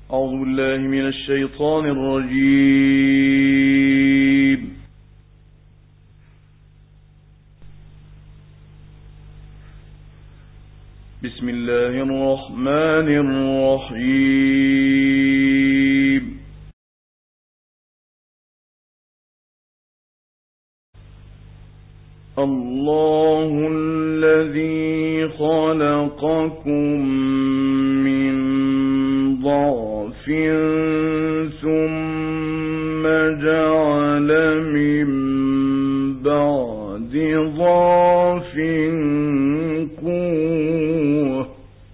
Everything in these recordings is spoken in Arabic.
أعوذ بالله من الشيطان الرجيم. بسم الله الرحمن الرحيم. الله الذي خلقكم من ضعف ثم جعل من بعد ضعف قوة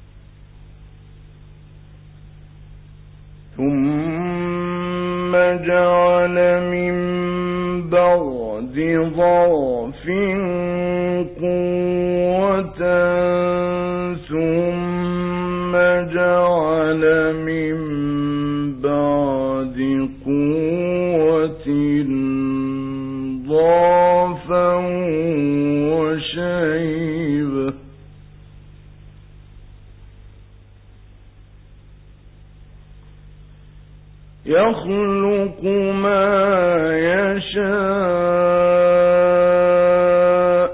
ثم جعل من بعد ضعف قوة ثم جعل من بعد قوة ضعفا وشيبة يخلق ما يشاء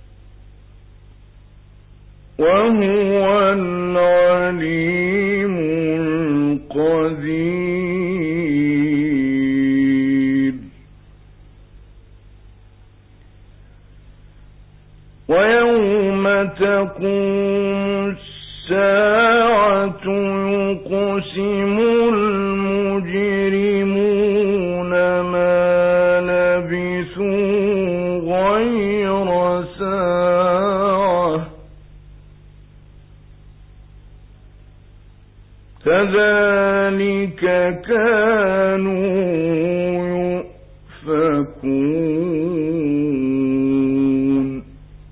وهو العليم القدير. ويوم تقوم الساعة يقسم المجرمون ما لبثوا غير ساعة كذلك كانوا يؤفكون.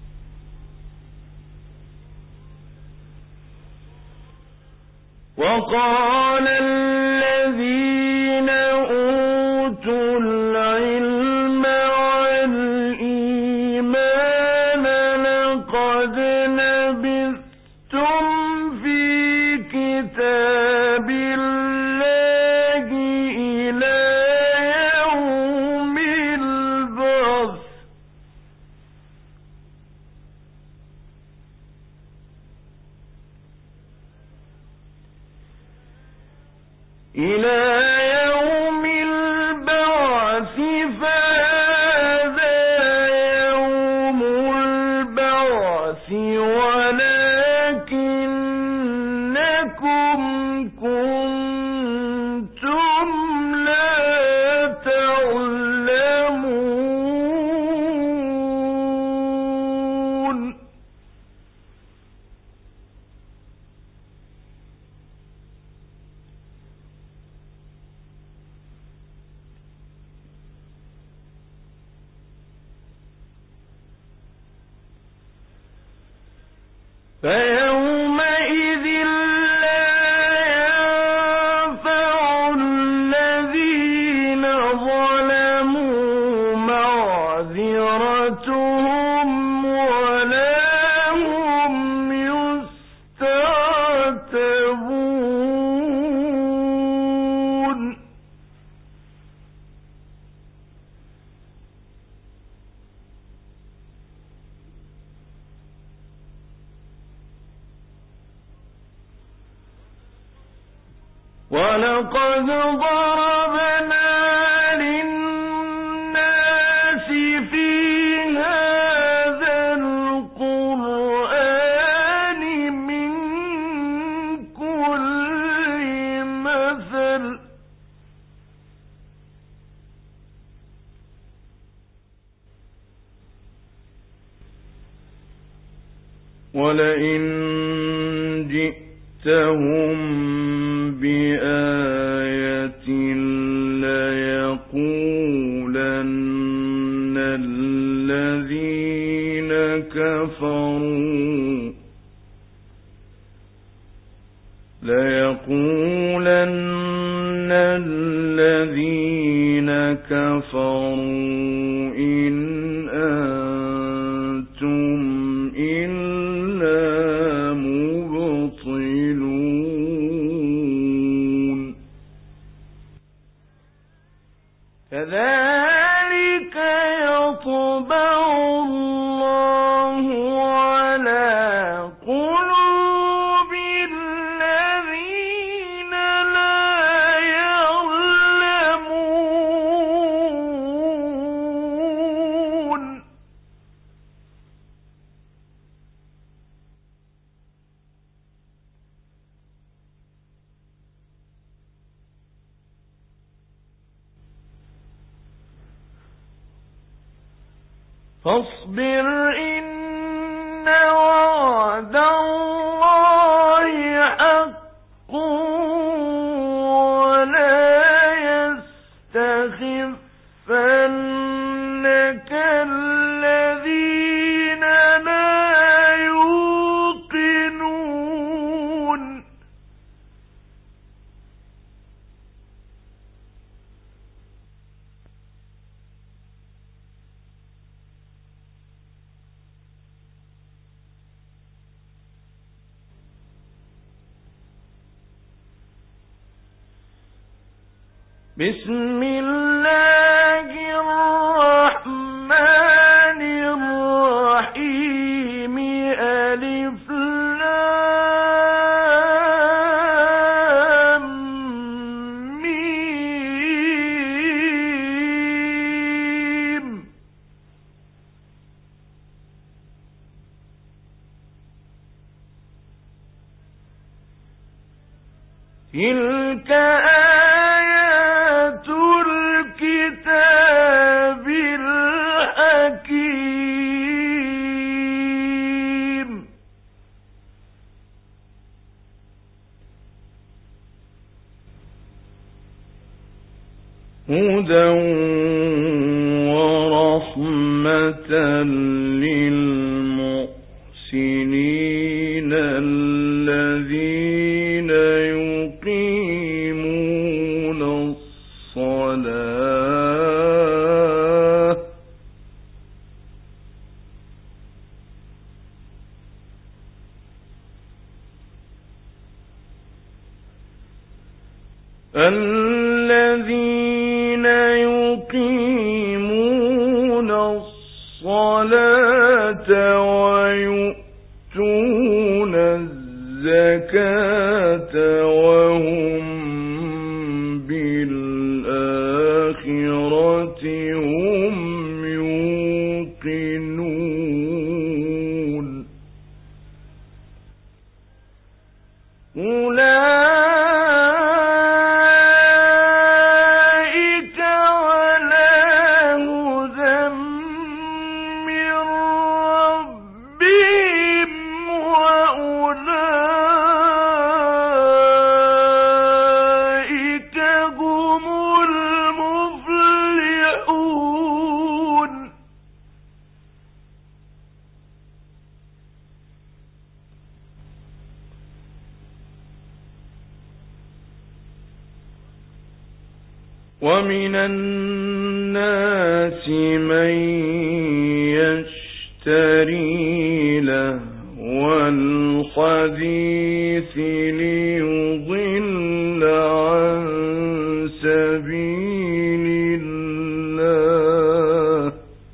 وقال الذين أوتوا العلم والإيمان لقد لبثتم في كتاب الله إلى يوم البعث فهذا يوم البعث ولكنكم كنتم لا تعلمون. فيومئذ لا ينفع الذين ظلموا معذرتهم ولا هم يستعتبون. ولقد ضربنا للناس في هذا القرآن من كل مثل ولئن جئتهم بآية ليقولن الذين كفروا إن أنتم إلا مبطلون. كذلك يطبع الله على قلوب الذين لا يعلمون. فاصبر إن وعد الله حق ولا يستخفنك الذين لا يوقنون. بسم الله الرحمن الرحيم. ألف لام ميم. تلك آيات الكتاب الحكيم. هدى ورحمة للمحسنين الذين يقيمون الصلاة الذين يقيمون الصلاة ويؤتون الزكاة وهم بالآخرة هم يوقنون. أولئك على هدى من ربهم وأولئك هم المفلحون. ومن الناس من يشتري لهو الحديث ليضل عن سبيل الله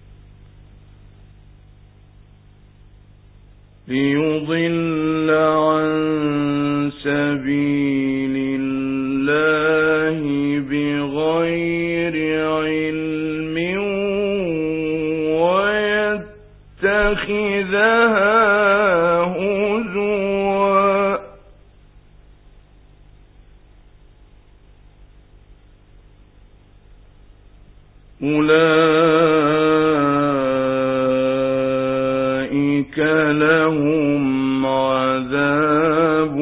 بغير علم ويتخذها هزوا. أولئك لهم عذاب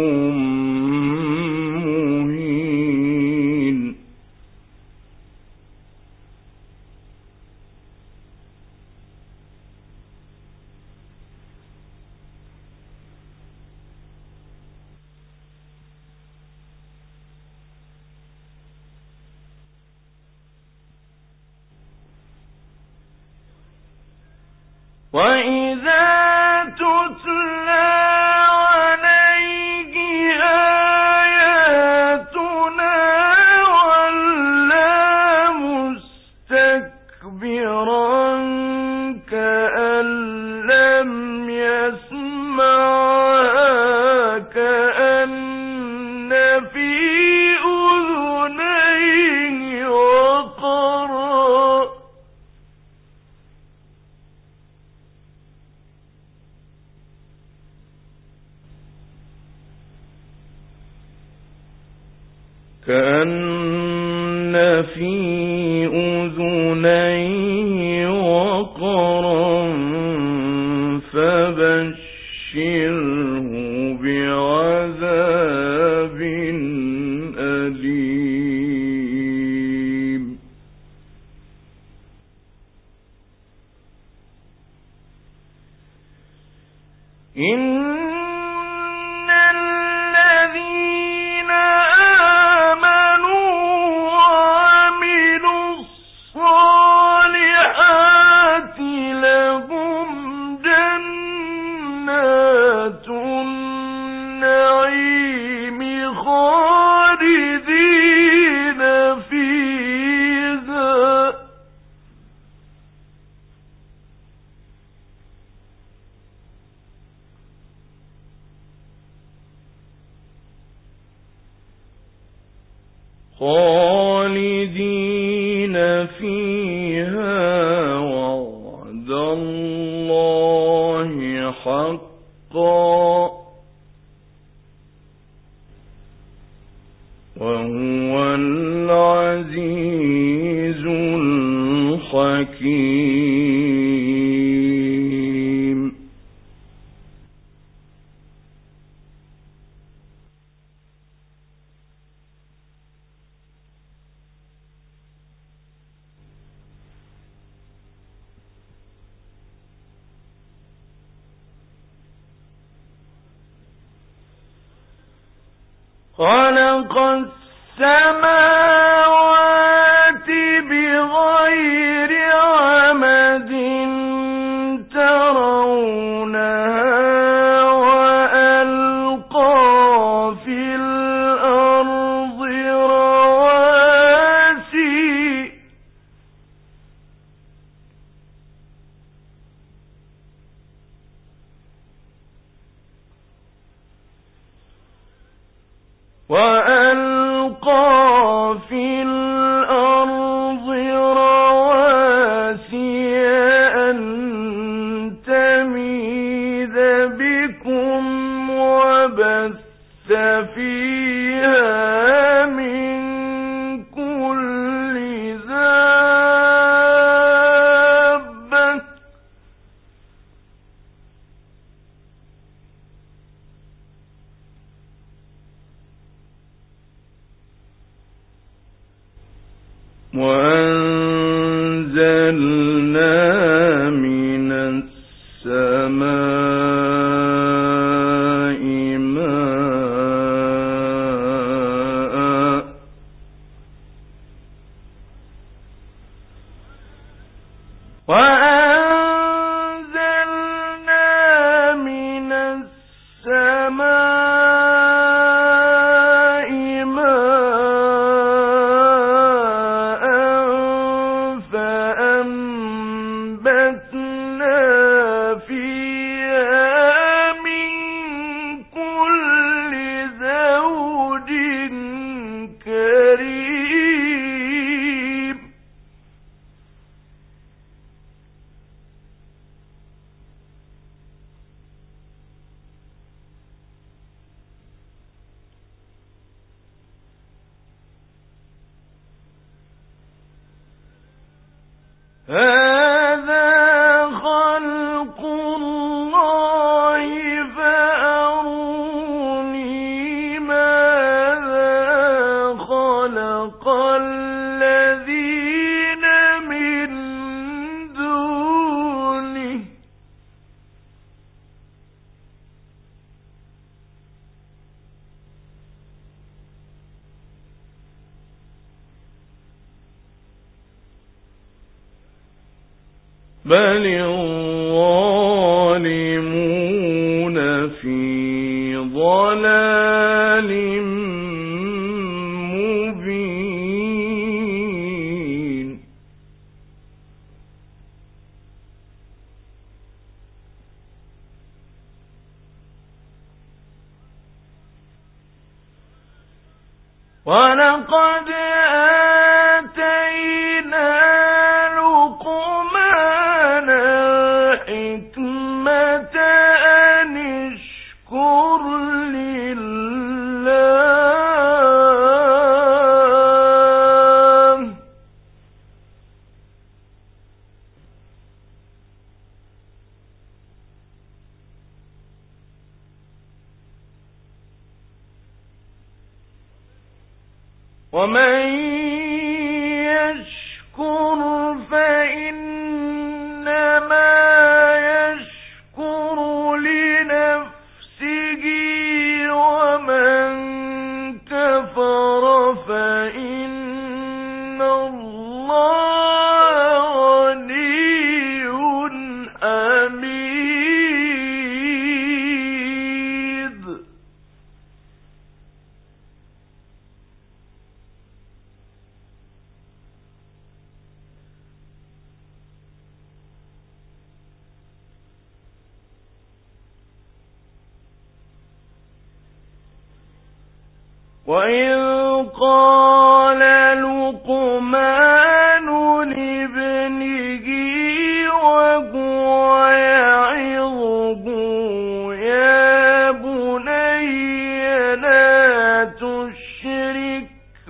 مهين. وَإِذَا تُتْلَى عَلَيْهِ آيَاتُنَا وَلَّىٰ مُسْتَكْبِرًا في أذنيه وقرا كأن في أذنيه وقرا فبشره بعذاب أليم إن الذين آمنوا وعملوا الصالحات لهم جنات النعيم خالدين فيها وعد الله حقا وهو العزيز الحكيم خلق السماوات بغير عمد ترونها وألقى في الأرض رواسي أن تميد بكم وبث فيها من كل دابة وأنزلنا من السماء ماء فأنبتنا فيها من كل زوج كريم هذا خلق الله فأروني ماذا خلق الذين من دونه بل الظالمون في ضلال مبين ولقد آتينا لقمان الحكمة أن اشكر لله ومن يشكر فإنما يشكر لنفسه ومن كفر فإن الله غني حميد وإذ قال لقمان لابنه وهو يعظه يا بني لا تشرك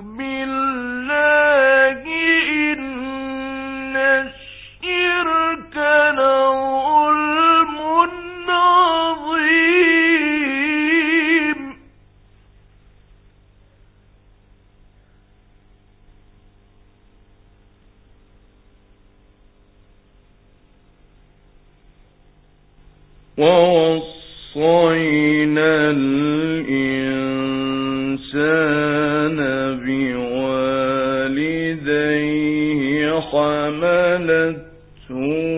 بالله إن الشرك لظلم عظيم ووصينا الإنسان بوالديه حملته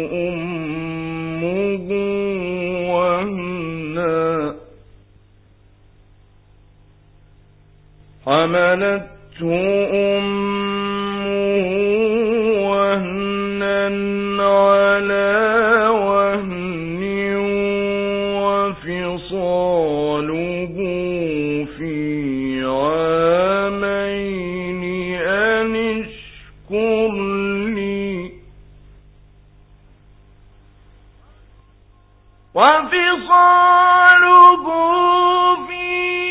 أمه وهنا على وهن وفصاله في عامين أن اشكر لي وفصاله في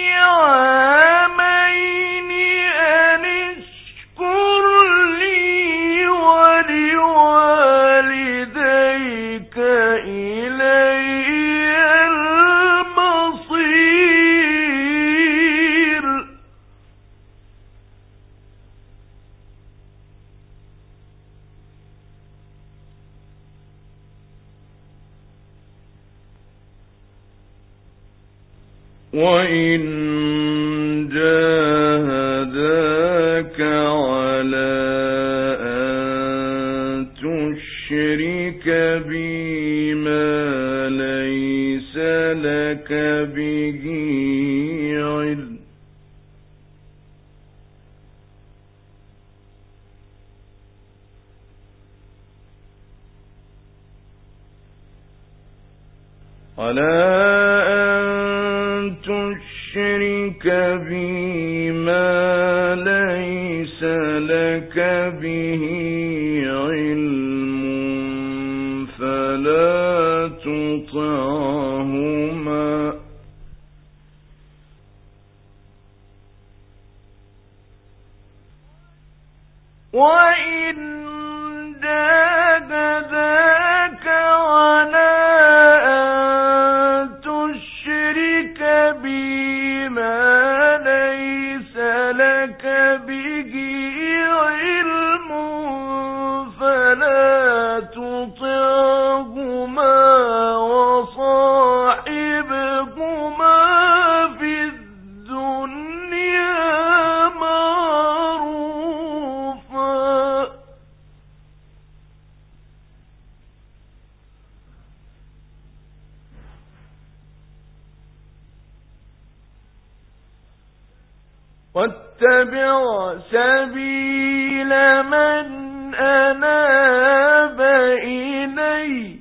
عامين أن اشكر لي ولوالديك إلي المصير وإن جاهداك على أن تشرك بي ما ليس لك به علم بي ما ليس لك به علم فلا تطعهما وإن جاهداك على أن تشرك بي ما ليس لك به علم فلا تطعهما وصاحبهما في الدنيا معروفا واتبع سبيل من أناب إلي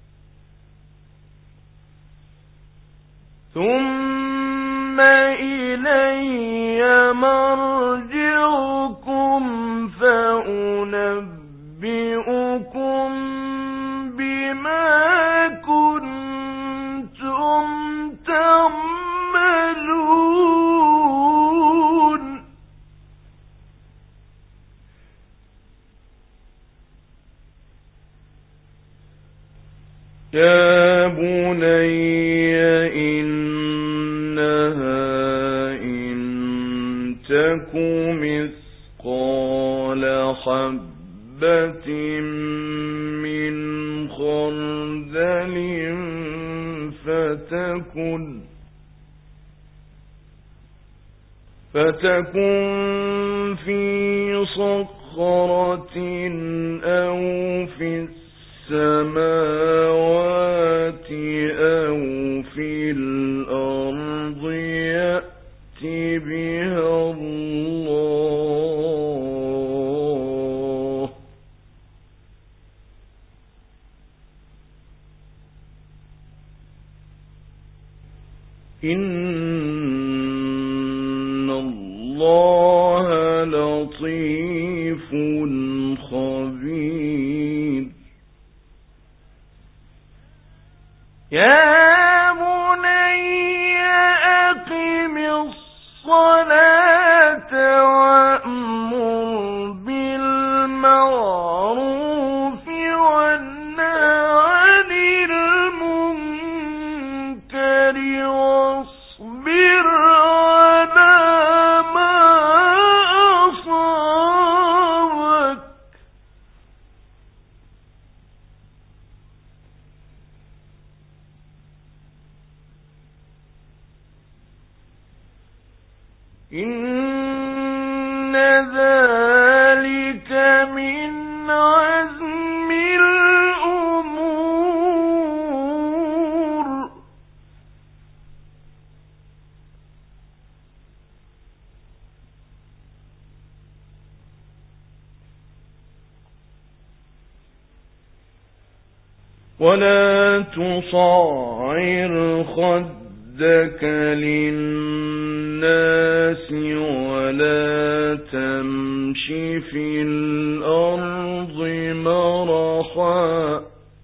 ثم إلي إلي مرجعكم فأنبئكم بما كنتم تعملون يا بني إنها إن تك مثقال حبة من خردل فتكن في صخرة أو في السماوات أو في الأرض يأت بها الله إن الله لطيف خبير يا بني أقم الصلاة وأمر بالمعروف وانه عن المنكر واصبر على ما أصابك إن ذلك من عزم الأمور ولا تصعر خدك للناس ولا تمش في الأرض مرحا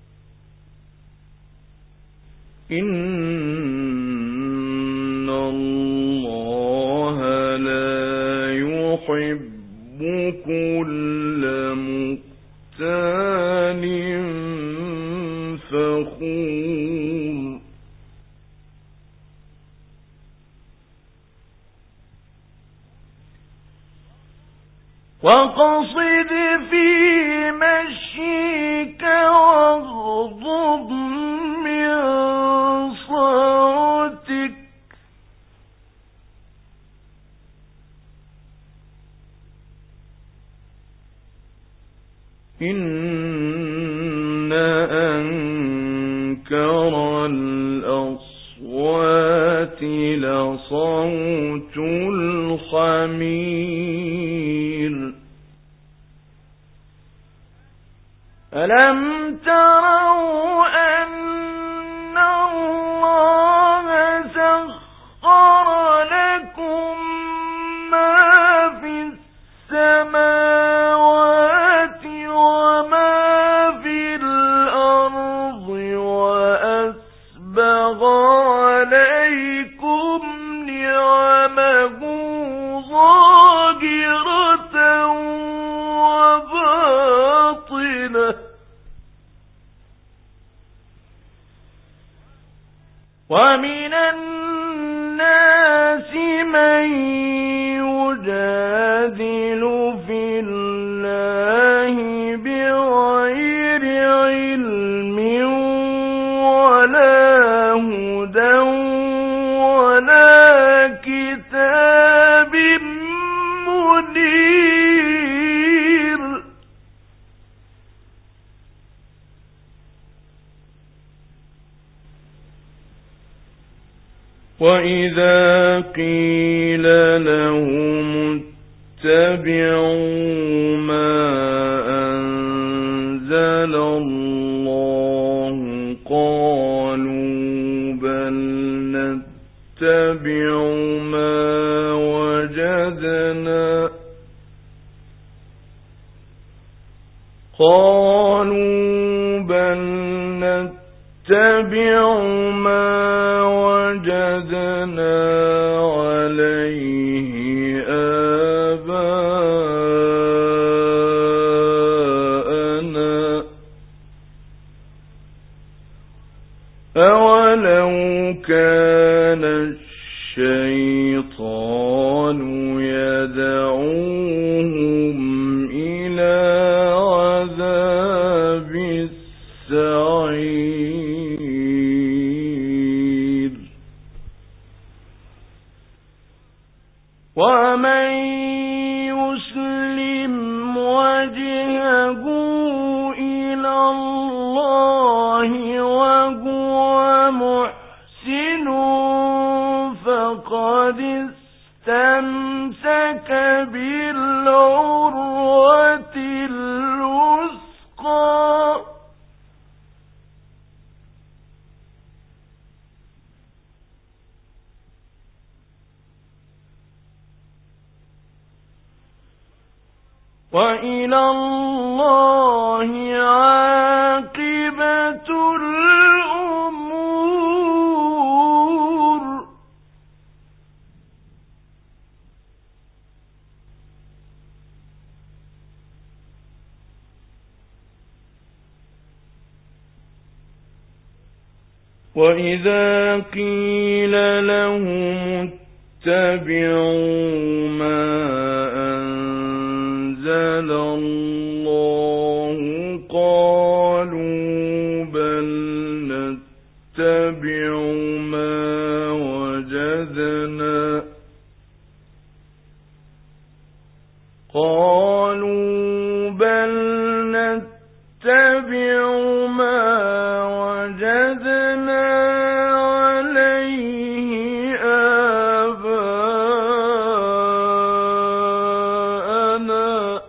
إن الله لا يحب كل مختال فخور وقصد في مشيك واغضض من صوتك إن أنكر الأصوات لصوت الحمير ألم تروا أن الله سخر لكم ما في السماوات وما في الأرض وأسبغ عليكم نعمه ظاهرة وباطنة ومن الناس من يجادل في الله بغير علم ولا هدى ولا كتاب منير وإذا قيل لهم اتبعوا ما أنزل الله قالوا بل نتبع ما قالوا بل نتبع ما وجدنا عليه آباءنا أولو كان الشيطان يدعوهم إلى عذاب السعير ومن يسلم وجهه إلى الله وهو محسن فقد استمسك بالعروة الوثقى وإلى الله عاقبة الأمور وإذا قيل لهم اتبعوا ما أنزل الله قالوا بل نتبع ما وجدنا عليه آباءنا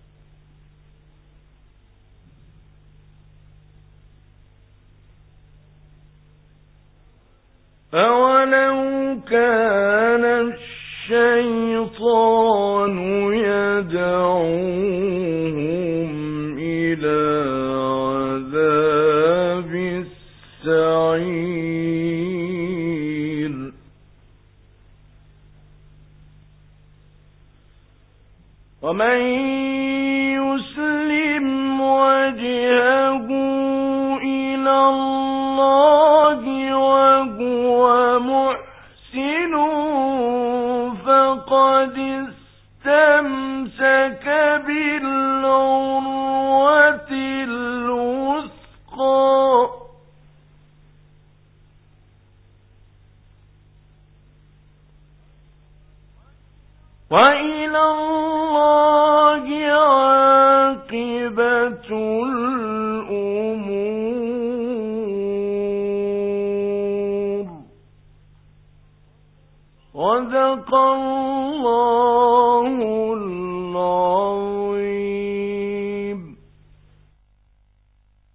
أولو كان الشيطان يدعوهم إلى عذاب السعير ومن يسلم وجهه إلى الله وهو محسن فقد استمسك بالعروة الوثقى وإلى الله عاقبة الأمور صدق الله